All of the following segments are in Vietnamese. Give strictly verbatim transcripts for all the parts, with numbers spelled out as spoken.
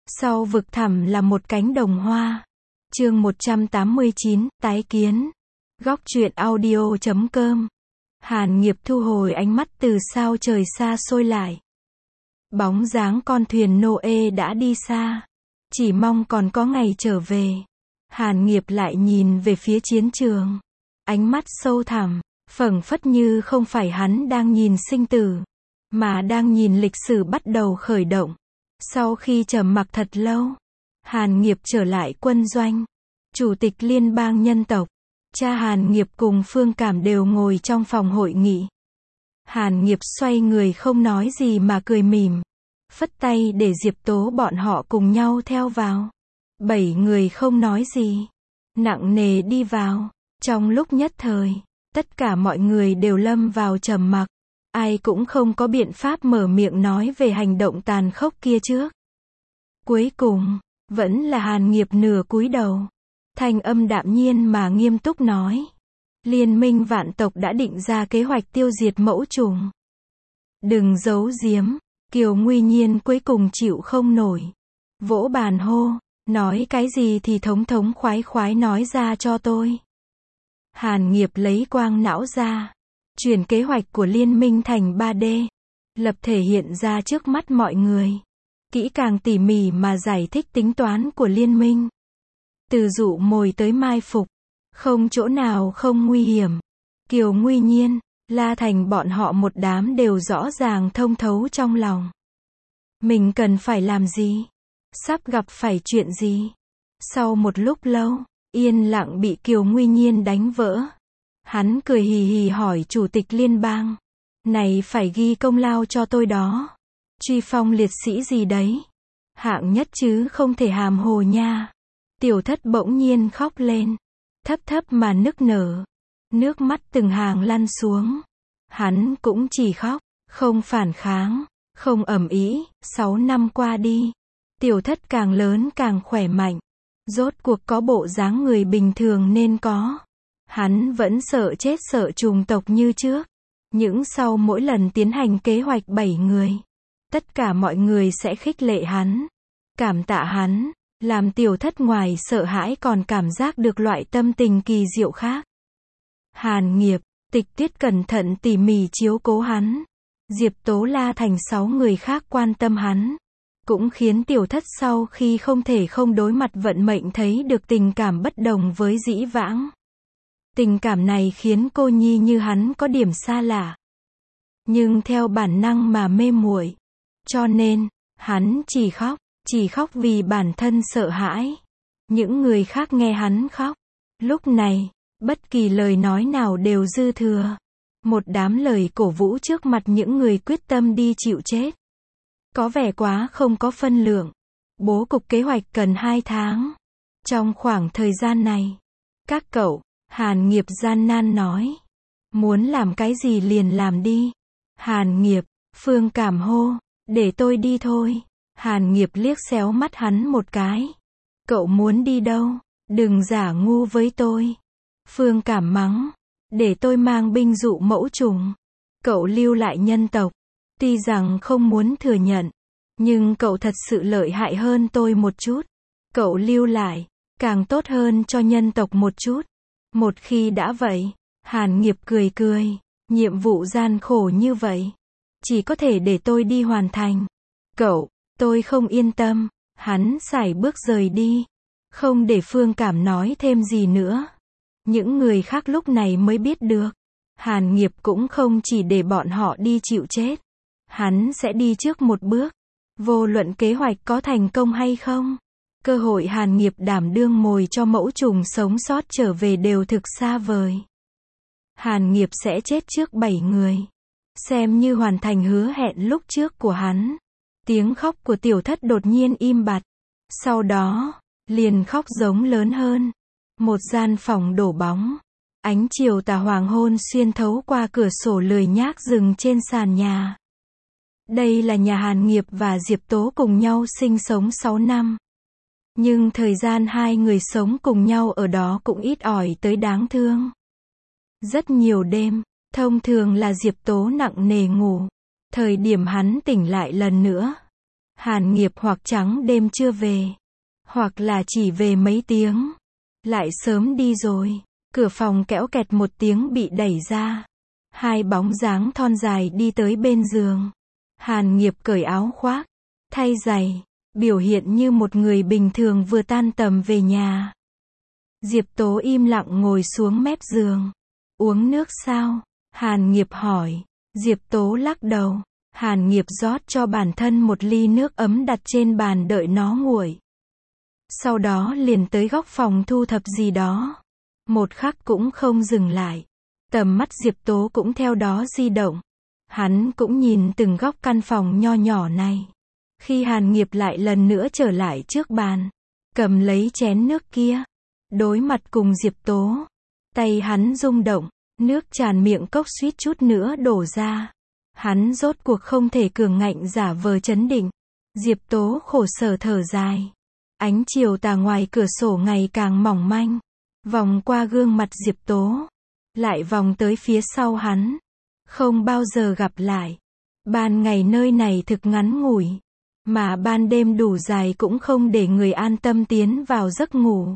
Sau vực thẳm là một cánh đồng hoa. Chương một trăm tám mươi chín, tái kiến. Góc truyện audio chấm com. Hàn Nghiệp thu hồi ánh mắt từ sao trời xa xôi lại. Bóng dáng con thuyền Noe đã đi xa. Chỉ mong còn có ngày trở về. Hàn Nghiệp lại nhìn về phía chiến trường. Ánh mắt sâu thẳm, phảng phất như không phải hắn đang nhìn sinh tử, mà đang nhìn lịch sử bắt đầu khởi động. Sau khi trầm mặc thật lâu, Hàn Nghiệp trở lại quân doanh. Chủ tịch Liên bang Nhân tộc, cha Hàn Nghiệp cùng Phương Cảm đều ngồi trong phòng hội nghị. Hàn Nghiệp xoay người không nói gì mà cười mỉm, phất tay để Diệp Tố bọn họ cùng nhau theo vào. Bảy người không nói gì, nặng nề đi vào. Trong lúc nhất thời, tất cả mọi người đều lâm vào trầm mặc. Ai cũng không có biện pháp mở miệng nói về hành động tàn khốc kia trước. Cuối cùng, vẫn là Hàn Nghiệp nửa cúi đầu. Thanh âm đạm nhiên mà nghiêm túc nói. Liên minh vạn tộc đã định ra kế hoạch tiêu diệt mẫu trùng. Đừng giấu giếm, Kiều Nguy Nhiên cuối cùng chịu không nổi. Vỗ bàn hô, nói cái gì thì thống thống khoái khoái nói ra cho tôi. Hàn Nghiệp lấy quang não ra, chuyển kế hoạch của liên minh thành ba D, lập thể hiện ra trước mắt mọi người. Kỹ càng tỉ mỉ mà giải thích tính toán của liên minh. Từ dụ mồi tới mai phục, không chỗ nào không nguy hiểm. Kiều Nguy Nhiên, La Thành bọn họ một đám đều rõ ràng thông thấu trong lòng. Mình cần phải làm gì? Sắp gặp phải chuyện gì? Sau một lúc lâu, yên lặng bị Kiều Nguy Nhiên đánh vỡ. Hắn cười hì hì hỏi chủ tịch liên bang. Này phải ghi công lao cho tôi đó. Truy phong liệt sĩ gì đấy? Hạng nhất chứ không thể hàm hồ nha. Tiểu Thất bỗng nhiên khóc lên. Thấp thấp mà nức nở. Nước mắt từng hàng lăn xuống. Hắn cũng chỉ khóc, không phản kháng, không ầm ĩ. Sáu năm qua đi, Tiểu Thất càng lớn càng khỏe mạnh. Rốt cuộc có bộ dáng người bình thường nên có. Hắn vẫn sợ chết sợ trùng tộc như trước. Những sau mỗi lần tiến hành kế hoạch bảy người, tất cả mọi người sẽ khích lệ hắn, cảm tạ hắn, làm Tiểu Thất ngoài sợ hãi còn cảm giác được loại tâm tình kỳ diệu khác. Hàn Nghiệp, Tịch Tuyết cẩn thận tỉ mỉ chiếu cố hắn. Diệp Tố La Thành sáu người khác quan tâm hắn. Cũng khiến Tiểu Thất sau khi không thể không đối mặt vận mệnh thấy được tình cảm bất đồng với dĩ vãng. Tình cảm này khiến cô nhi như hắn có điểm xa lạ. Nhưng theo bản năng mà mê muội. Cho nên, hắn chỉ khóc, chỉ khóc vì bản thân sợ hãi. Những người khác nghe hắn khóc. Lúc này, bất kỳ lời nói nào đều dư thừa. Một đám lời cổ vũ trước mặt những người quyết tâm đi chịu chết. Có vẻ quá không có phân lượng. Bố cục kế hoạch cần hai tháng. Trong khoảng thời gian này, các cậu, Hàn Nghiệp gian nan nói. Muốn làm cái gì liền làm đi. Hàn Nghiệp, Phương Cảm hô, để tôi đi thôi. Hàn Nghiệp liếc xéo mắt hắn một cái. Cậu muốn đi đâu? Đừng giả ngu với tôi. Phương Cảm mắng, để tôi mang binh dụ mẫu trùng. Cậu lưu lại nhân tộc. Tuy rằng không muốn thừa nhận, nhưng cậu thật sự lợi hại hơn tôi một chút. Cậu lưu lại, càng tốt hơn cho nhân tộc một chút. Một khi đã vậy, Hàn Nghiệp cười cười, nhiệm vụ gian khổ như vậy, chỉ có thể để tôi đi hoàn thành. Cậu, tôi không yên tâm. Hắn sải bước rời đi, không để Phương Cảm nói thêm gì nữa. Những người khác lúc này mới biết được, Hàn Nghiệp cũng không chỉ để bọn họ đi chịu chết. Hắn sẽ đi trước một bước. Vô luận kế hoạch có thành công hay không, cơ hội Hàn Nghiệp đảm đương mồi cho mẫu trùng sống sót trở về đều thực xa vời. Hàn Nghiệp sẽ chết trước bảy người. Xem như hoàn thành hứa hẹn lúc trước của hắn. Tiếng khóc của Tiểu Thất đột nhiên im bặt. Sau đó, liền khóc giống lớn hơn. Một gian phòng đổ bóng. Ánh chiều tà hoàng hôn xuyên thấu qua cửa sổ lười nhác dừng trên sàn nhà. Đây là nhà Hàn Nghiệp và Diệp Tố cùng nhau sinh sống sáu năm. Nhưng thời gian hai người sống cùng nhau ở đó cũng ít ỏi tới đáng thương. Rất nhiều đêm, thông thường là Diệp Tố nặng nề ngủ. Thời điểm hắn tỉnh lại lần nữa, Hàn Nghiệp hoặc trắng đêm chưa về, hoặc là chỉ về mấy tiếng, lại sớm đi rồi. Cửa phòng kéo kẹt một tiếng bị đẩy ra. Hai bóng dáng thon dài đi tới bên giường. Hàn Nghiệp cởi áo khoác, thay giày, biểu hiện như một người bình thường vừa tan tầm về nhà. Diệp Tố im lặng ngồi xuống mép giường. Uống nước sao? Hàn Nghiệp hỏi. Diệp Tố lắc đầu. Hàn Nghiệp rót cho bản thân một ly nước ấm đặt trên bàn đợi nó nguội. Sau đó liền tới góc phòng thu thập gì đó. Một khắc cũng không dừng lại. Tầm mắt Diệp Tố cũng theo đó di động. Hắn cũng nhìn từng góc căn phòng nho nhỏ này. Khi Hàn Nghiệp lại lần nữa trở lại trước bàn, cầm lấy chén nước kia, đối mặt cùng Diệp Tố. Tay hắn rung động, nước tràn miệng cốc suýt chút nữa đổ ra. Hắn rốt cuộc không thể cường ngạnh giả vờ chấn định. Diệp Tố khổ sở thở dài. Ánh chiều tà ngoài cửa sổ ngày càng mỏng manh. Vòng qua gương mặt Diệp Tố, lại vòng tới phía sau hắn. Không bao giờ gặp lại. Ban ngày nơi này thực ngắn ngủi, mà ban đêm đủ dài cũng không để người an tâm tiến vào giấc ngủ.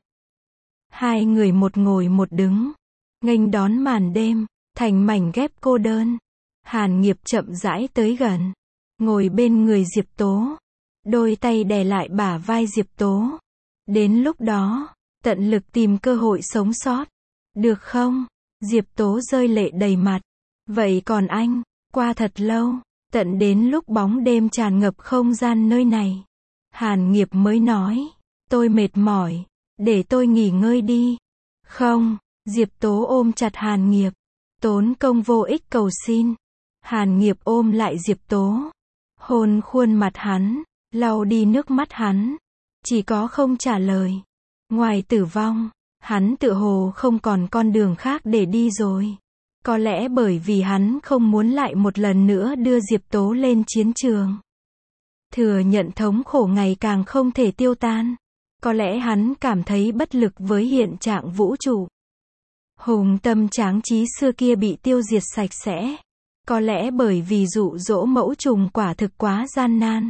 Hai người một ngồi một đứng, nghênh đón màn đêm, thành mảnh ghép cô đơn. Hàn Nghiệp chậm rãi tới gần, ngồi bên người Diệp Tố, đôi tay đè lại bả vai Diệp Tố. Đến lúc đó, tận lực tìm cơ hội sống sót. Được không? Diệp Tố rơi lệ đầy mặt. Vậy còn anh? Qua thật lâu, tận đến lúc bóng đêm tràn ngập không gian nơi này, Hàn Nghiệp mới nói, tôi mệt mỏi, để tôi nghỉ ngơi đi. Không, Diệp Tố ôm chặt Hàn Nghiệp, tốn công vô ích cầu xin. Hàn Nghiệp ôm lại Diệp Tố, hôn khuôn mặt hắn, lau đi nước mắt hắn, chỉ có không trả lời. Ngoài tử vong, hắn tựa hồ không còn con đường khác để đi rồi. Có lẽ bởi vì hắn không muốn lại một lần nữa đưa Diệp Tố lên chiến trường. Thừa nhận thống khổ ngày càng không thể tiêu tan. Có lẽ hắn cảm thấy bất lực với hiện trạng vũ trụ. Hùng tâm tráng trí xưa kia bị tiêu diệt sạch sẽ. Có lẽ bởi vì dụ dỗ mẫu trùng quả thực quá gian nan.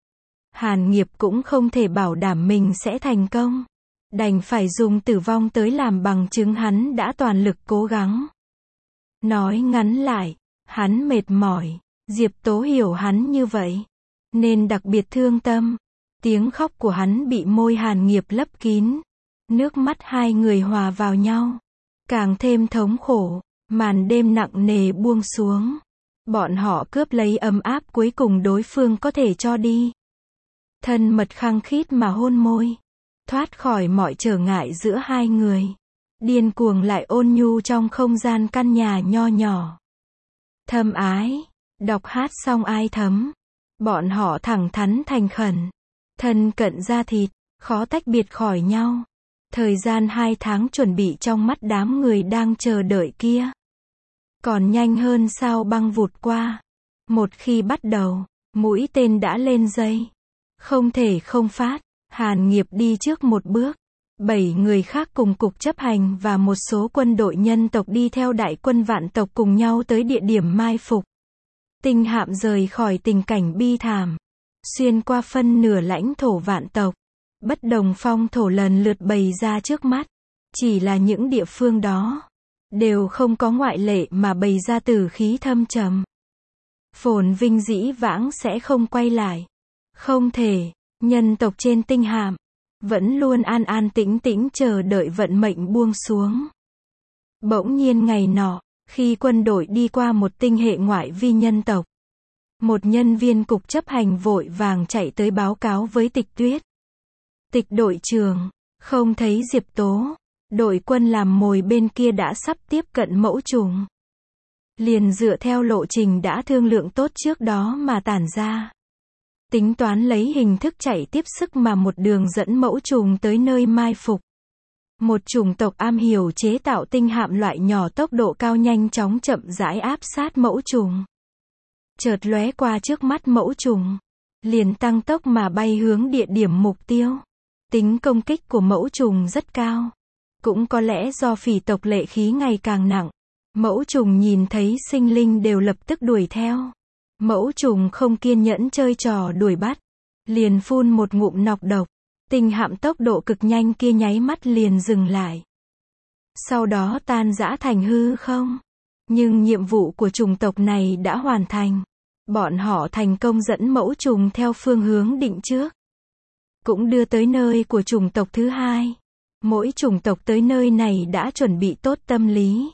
Hàn Nghiệp cũng không thể bảo đảm mình sẽ thành công. Đành phải dùng tử vong tới làm bằng chứng hắn đã toàn lực cố gắng. Nói ngắn lại, hắn mệt mỏi. Diệp Tố hiểu hắn như vậy, nên đặc biệt thương tâm. Tiếng khóc của hắn bị môi Hàn Nghiệp lấp kín. Nước mắt hai người hòa vào nhau, càng thêm thống khổ. Màn đêm nặng nề buông xuống. Bọn họ cướp lấy ấm áp cuối cùng đối phương có thể cho đi. Thân mật khăng khít mà hôn môi, thoát khỏi mọi trở ngại giữa hai người. Điên cuồng lại ôn nhu trong không gian căn nhà nho nhỏ. Thâm ái, đọc hát xong ai thấm. Bọn họ thẳng thắn thành khẩn, thân cận da thịt, khó tách biệt khỏi nhau. Thời gian hai tháng chuẩn bị trong mắt đám người đang chờ đợi kia còn nhanh hơn sao băng vụt qua. Một khi bắt đầu, mũi tên đã lên dây, không thể không phát. Hàn Nghiệp đi trước một bước. Bảy người khác cùng cục chấp hành và một số quân đội nhân tộc đi theo đại quân vạn tộc cùng nhau tới địa điểm mai phục. Tinh hạm rời khỏi tình cảnh bi thảm, xuyên qua phân nửa lãnh thổ vạn tộc. Bất đồng phong thổ lần lượt bày ra trước mắt. Chỉ là những địa phương đó đều không có ngoại lệ mà bày ra tử khí thâm trầm. Phồn vinh dĩ vãng sẽ không quay lại. Không thể. Nhân tộc trên tinh hạm vẫn luôn an an tĩnh tĩnh chờ đợi vận mệnh buông xuống. Bỗng nhiên ngày nọ, khi quân đội đi qua một tinh hệ ngoại vi nhân tộc, một nhân viên cục chấp hành vội vàng chạy tới báo cáo với Tịch Tuyết. Tịch đội trưởng, không thấy Diệp Tố. Đội quân làm mồi bên kia đã sắp tiếp cận mẫu trùng. Liền dựa theo lộ trình đã thương lượng tốt trước đó mà tản ra. Tính toán lấy hình thức chạy tiếp sức mà một đường dẫn mẫu trùng tới nơi mai phục. Một chủng tộc am hiểu chế tạo tinh hạm loại nhỏ tốc độ cao nhanh chóng chậm rãi áp sát mẫu trùng. Chợt lóe qua trước mắt mẫu trùng, liền tăng tốc mà bay hướng địa điểm mục tiêu. Tính công kích của mẫu trùng rất cao. Cũng có lẽ do phỉ tộc lệ khí ngày càng nặng, mẫu trùng nhìn thấy sinh linh đều lập tức đuổi theo. Mẫu trùng không kiên nhẫn chơi trò đuổi bắt, liền phun một ngụm nọc độc. Tinh hạm tốc độ cực nhanh kia nháy mắt liền dừng lại. Sau đó tan rã thành hư không. Nhưng nhiệm vụ của chủng tộc này đã hoàn thành. Bọn họ thành công dẫn mẫu trùng theo phương hướng định trước. Cũng đưa tới nơi của chủng tộc thứ hai. Mỗi chủng tộc tới nơi này đã chuẩn bị tốt tâm lý.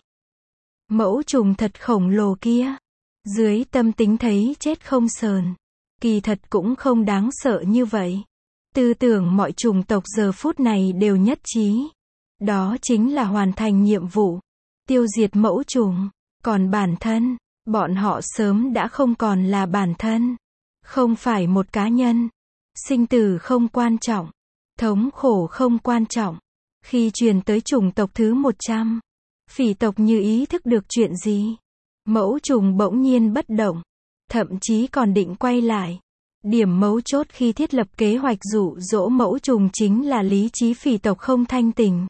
Mẫu trùng thật khổng lồ kia. Dưới tâm tính thấy chết không sờn. Kỳ thật cũng không đáng sợ như vậy. Tư tưởng mọi chủng tộc giờ phút này đều nhất trí. Đó chính là hoàn thành nhiệm vụ. Tiêu diệt mẫu trùng. Còn bản thân, bọn họ sớm đã không còn là bản thân. Không phải một cá nhân. Sinh tử không quan trọng. Thống khổ không quan trọng. Khi truyền tới chủng tộc thứ một trăm, phỉ tộc như ý thức được chuyện gì. Mẫu trùng bỗng nhiên bất động. Thậm chí còn định quay lại. Điểm mấu chốt khi thiết lập kế hoạch dụ dỗ mẫu trùng chính là lý trí phỉ tộc không thanh tỉnh.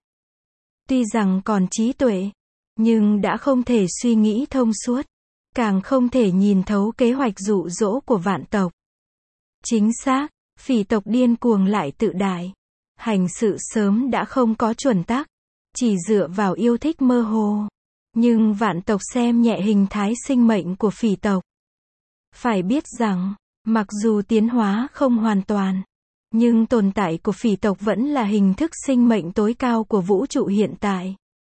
Tuy rằng còn trí tuệ, nhưng đã không thể suy nghĩ thông suốt. Càng không thể nhìn thấu kế hoạch dụ dỗ của vạn tộc. Chính xác, phỉ tộc điên cuồng lại tự đại. Hành sự sớm đã không có chuẩn tắc. Chỉ dựa vào yêu thích mơ hồ. Nhưng vạn tộc xem nhẹ hình thái sinh mệnh của phỉ tộc. Phải biết rằng, mặc dù tiến hóa không hoàn toàn, nhưng tồn tại của phỉ tộc vẫn là hình thức sinh mệnh tối cao của vũ trụ hiện tại.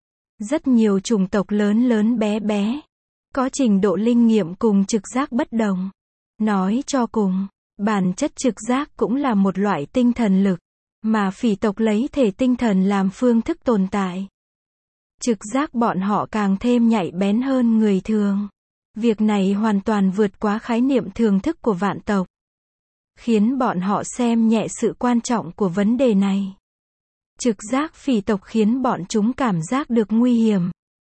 Rất nhiều chủng tộc lớn lớn bé bé, có trình độ linh nghiệm cùng trực giác bất đồng. Nói cho cùng, bản chất trực giác cũng là một loại tinh thần lực, mà phỉ tộc lấy thể tinh thần làm phương thức tồn tại. Trực giác bọn họ càng thêm nhạy bén hơn người thường. Việc này hoàn toàn vượt quá khái niệm thường thức của vạn tộc. Khiến bọn họ xem nhẹ sự quan trọng của vấn đề này. Trực giác phỉ tộc khiến bọn chúng cảm giác được nguy hiểm.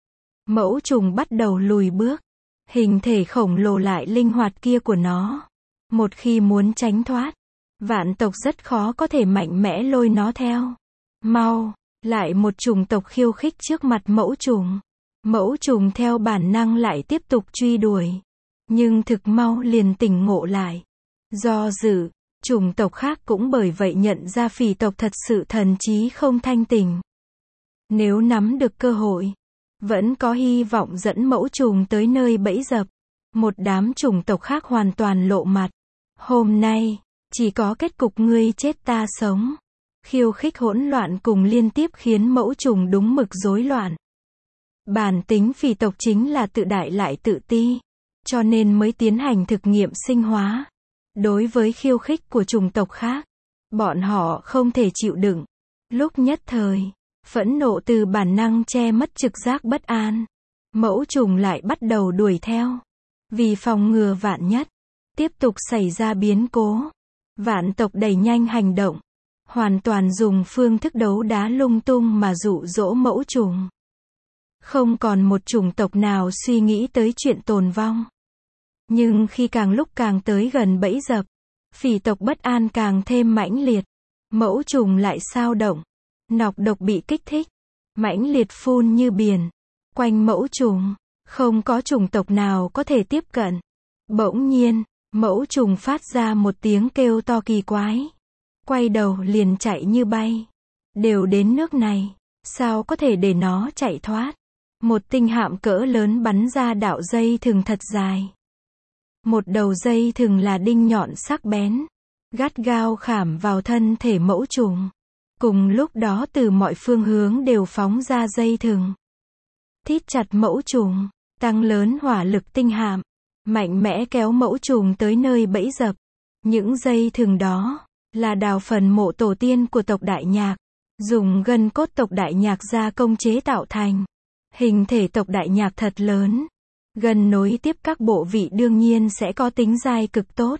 Mẫu trùng bắt đầu lùi bước. Hình thể khổng lồ lại linh hoạt kia của nó. Một khi muốn tránh thoát, vạn tộc rất khó có thể mạnh mẽ lôi nó theo. Mau, lại một chủng tộc khiêu khích trước mặt mẫu trùng. Mẫu trùng theo bản năng lại tiếp tục truy đuổi. Nhưng thực mau liền tỉnh ngộ lại. Do dự, chủng tộc khác cũng bởi vậy nhận ra phỉ tộc thật sự thần trí không thanh tỉnh. Nếu nắm được cơ hội, vẫn có hy vọng dẫn mẫu trùng tới nơi bẫy dập. Một đám chủng tộc khác hoàn toàn lộ mặt. Hôm nay, chỉ có kết cục ngươi chết ta sống. Khiêu khích hỗn loạn cùng liên tiếp khiến mẫu trùng đúng mực rối loạn. Bản tính phỉ tộc chính là tự đại lại tự ti, cho nên mới tiến hành thực nghiệm sinh hóa. Đối với khiêu khích của chủng tộc khác, bọn họ không thể chịu đựng. Lúc nhất thời, phẫn nộ từ bản năng che mất trực giác bất an. Mẫu trùng lại bắt đầu đuổi theo. Vì phòng ngừa vạn nhất, tiếp tục xảy ra biến cố. Vạn tộc đẩy nhanh hành động. Hoàn toàn dùng phương thức đấu đá lung tung mà dụ dỗ mẫu trùng. Không còn một chủng tộc nào suy nghĩ tới chuyện tồn vong. Nhưng khi càng lúc càng tới gần bẫy dập, phỉ tộc bất an càng thêm mãnh liệt. Mẫu trùng lại sao động. Nọc độc bị kích thích. Mãnh liệt phun như biển. Quanh mẫu trùng, không có chủng tộc nào có thể tiếp cận. Bỗng nhiên, mẫu trùng phát ra một tiếng kêu to kỳ quái. Quay đầu liền chạy như bay. Đều đến nước này, sao có thể để nó chạy thoát. Một tinh hạm cỡ lớn bắn ra đạo dây thừng thật dài. Một đầu dây thừng là đinh nhọn sắc bén, gắt gao khảm vào thân thể mẫu trùng. Cùng lúc đó từ mọi phương hướng đều phóng ra dây thừng. Thít chặt mẫu trùng, tăng lớn hỏa lực tinh hạm, mạnh mẽ kéo mẫu trùng tới nơi bẫy dập. Những dây thừng đó là đào phần mộ tổ tiên của tộc Đại Nhạc, dùng gân cốt tộc Đại Nhạc gia công chế tạo thành. Hình thể tộc Đại Nhạc thật lớn, gân nối tiếp các bộ vị đương nhiên sẽ có tính dai cực tốt,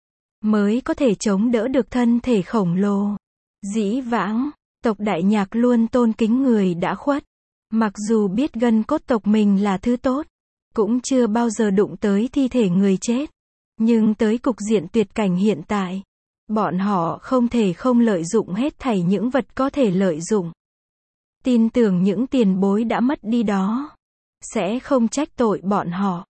mới có thể chống đỡ được thân thể khổng lồ. Dĩ vãng, tộc Đại Nhạc luôn tôn kính người đã khuất, mặc dù biết gân cốt tộc mình là thứ tốt, cũng chưa bao giờ đụng tới thi thể người chết. Nhưng tới cục diện tuyệt cảnh hiện tại, bọn họ không thể không lợi dụng hết thảy những vật có thể lợi dụng. Tin tưởng những tiền bối đã mất đi đó sẽ không trách tội bọn họ.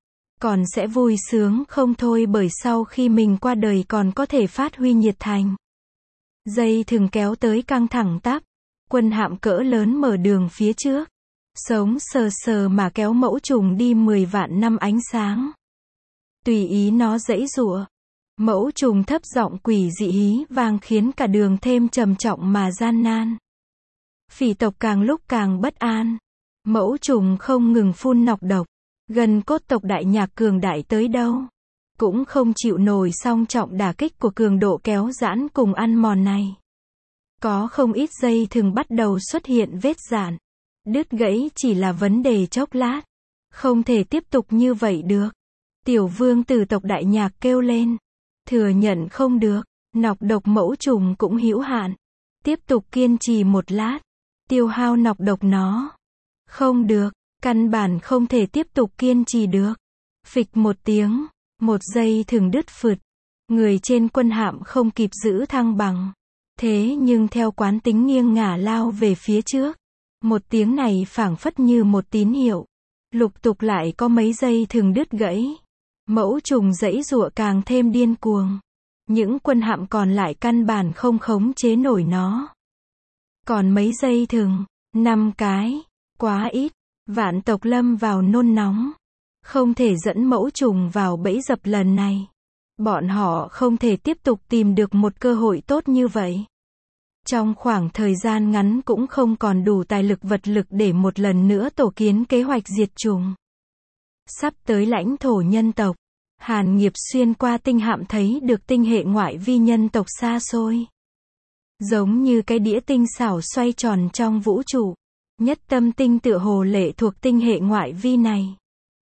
còn sẽ vui sướng không thôi bởi sau khi mình qua đời còn có thể phát huy nhiệt thành. Dây thừng kéo tới căng thẳng tắp, quân hạm cỡ lớn mở đường phía trước. Sống sờ sờ mà kéo mẫu trùng đi mười vạn năm ánh sáng. Tùy ý nó giãy giụa. Mẫu trùng thấp giọng quỷ dị hí vang khiến cả đường thêm trầm trọng mà gian nan. Phỉ tộc càng lúc càng bất an. Mẫu trùng không ngừng phun nọc độc. Gần cốt tộc Đại Nhạc cường đại tới đâu cũng không chịu nổi song trọng đả kích của cường độ kéo giãn cùng ăn mòn này. Có không ít dây thừng bắt đầu xuất hiện vết rạn. Đứt gãy chỉ là vấn đề chốc lát. Không thể tiếp tục như vậy được. Tiểu vương tử tộc Đại Nhạc kêu lên. Thừa nhận không được. Nọc độc mẫu trùng cũng hữu hạn. Tiếp tục kiên trì một lát. Tiêu hao nọc độc nó. Không được. Căn bản không thể tiếp tục kiên trì được. Phịch một tiếng. Một dây thừng đứt phượt. Người trên quân hạm không kịp giữ thăng bằng. Thế nhưng theo quán tính nghiêng ngả lao về phía trước. Một tiếng này phảng phất như một tín hiệu. Lục tục lại có mấy dây thừng đứt gãy. Mẫu trùng giãy giụa càng thêm điên cuồng. Những quân hạm còn lại căn bản không khống chế nổi nó. Còn mấy dây thừng? Năm cái. Quá ít. Vạn tộc lâm vào nôn nóng. Không thể dẫn mẫu trùng vào bẫy dập lần này. Bọn họ không thể tiếp tục tìm được một cơ hội tốt như vậy. Trong khoảng thời gian ngắn cũng không còn đủ tài lực vật lực để một lần nữa tổ kiến kế hoạch diệt trùng. Sắp tới lãnh thổ nhân tộc, Hàn Nghiệp xuyên qua tinh hạm thấy được tinh hệ ngoại vi nhân tộc xa xôi. Giống như cái đĩa tinh xảo xoay tròn trong vũ trụ. Nhất tâm tinh tựa hồ lệ thuộc tinh hệ ngoại vi này.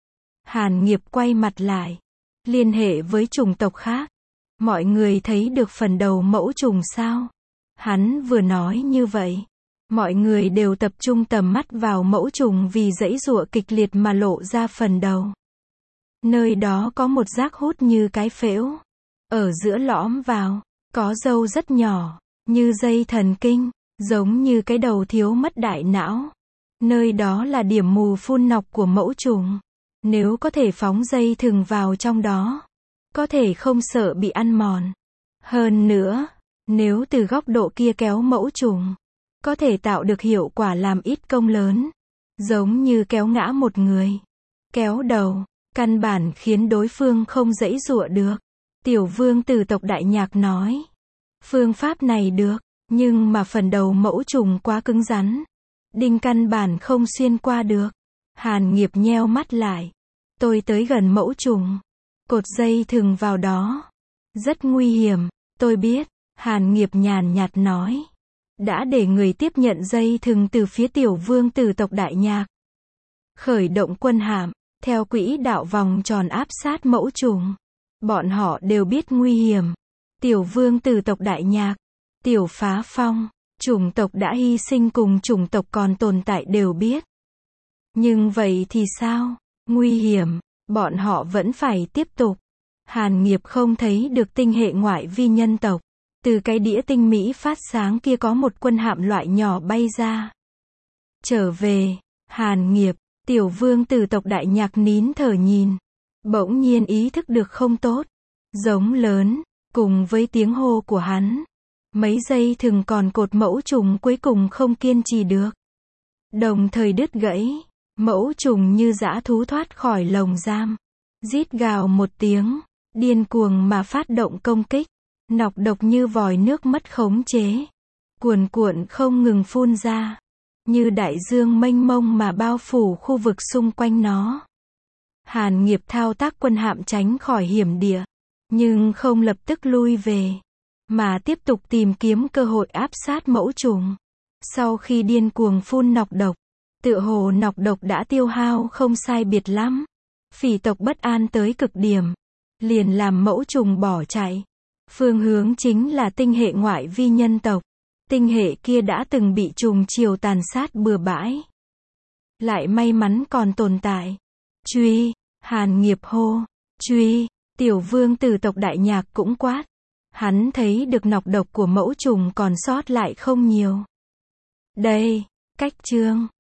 Hàn Nghiệp quay mặt lại. Liên hệ với chủng tộc khác. Mọi người thấy được phần đầu mẫu trùng sao? Hắn vừa nói như vậy. Mọi người đều tập trung tầm mắt vào mẫu trùng vì giãy giụa kịch liệt mà lộ ra phần đầu. Nơi đó có một rác hút như cái phễu. Ở giữa lõm vào, có râu rất nhỏ, như dây thần kinh, giống như cái đầu thiếu mất đại não. Nơi đó là điểm mù phun nọc của mẫu trùng. Nếu có thể phóng dây thừng vào trong đó, có thể không sợ bị ăn mòn. Hơn nữa, nếu từ góc độ kia kéo mẫu trùng, có thể tạo được hiệu quả làm ít công lớn. Giống như kéo ngã một người. Kéo đầu, căn bản khiến đối phương không giãy giụa được. Tiểu vương tử tộc Đại Nhạc nói. Phương pháp này được, nhưng mà phần đầu mẫu trùng quá cứng rắn. Đinh căn bản không xuyên qua được. Hàn Nghiệp nheo mắt lại. Tôi tới gần mẫu trùng. Cột dây thừng vào đó. Rất nguy hiểm, tôi biết. Hàn Nghiệp nhàn nhạt nói. Đã để người tiếp nhận dây thừng từ phía tiểu vương tử tộc Đại Nhạc. Khởi động quân hạm, theo quỹ đạo vòng tròn áp sát mẫu trùng. Bọn họ đều biết nguy hiểm. Tiểu vương tử tộc Đại Nhạc, Tiểu Phá Phong, chủng tộc đã hy sinh cùng chủng tộc còn tồn tại đều biết. Nhưng vậy thì sao? Nguy hiểm, bọn họ vẫn phải tiếp tục. Hàn Nghiệp không thấy được tinh hệ ngoại vi nhân tộc. Từ cái đĩa tinh mỹ phát sáng kia có một quân hạm loại nhỏ bay ra. Trở về, Hàn Nghiệp, tiểu vương tử tộc Đại Nhạc nín thở nhìn. Bỗng nhiên ý thức được không tốt. Giống lớn, cùng với tiếng hô của hắn. Mấy giây thừng còn cột mẫu trùng cuối cùng không kiên trì được. Đồng thời đứt gãy. Mẫu trùng như dã thú thoát khỏi lồng giam. Rít gào một tiếng. Điên cuồng mà phát động công kích. Nọc độc như vòi nước mất khống chế. Cuồn cuộn không ngừng phun ra. Như đại dương mênh mông mà bao phủ khu vực xung quanh nó. Hàn Nghiệp thao tác quân hạm tránh khỏi hiểm địa. Nhưng không lập tức lui về. Mà tiếp tục tìm kiếm cơ hội áp sát mẫu trùng. Sau khi điên cuồng phun nọc độc. Tựa hồ nọc độc đã tiêu hao không sai biệt lắm. Phỉ tộc bất an tới cực điểm. Liền làm mẫu trùng bỏ chạy. Phương hướng chính là tinh hệ ngoại vi nhân tộc. Tinh hệ kia đã từng bị trùng chiều tàn sát bừa bãi. Lại may mắn còn tồn tại. Truy, Hàn Nghiệp hô. Truy, tiểu vương tử tộc Đại Nhạc cũng quát. Hắn thấy được nọc độc của mẫu trùng còn sót lại không nhiều. Đây, cách chương.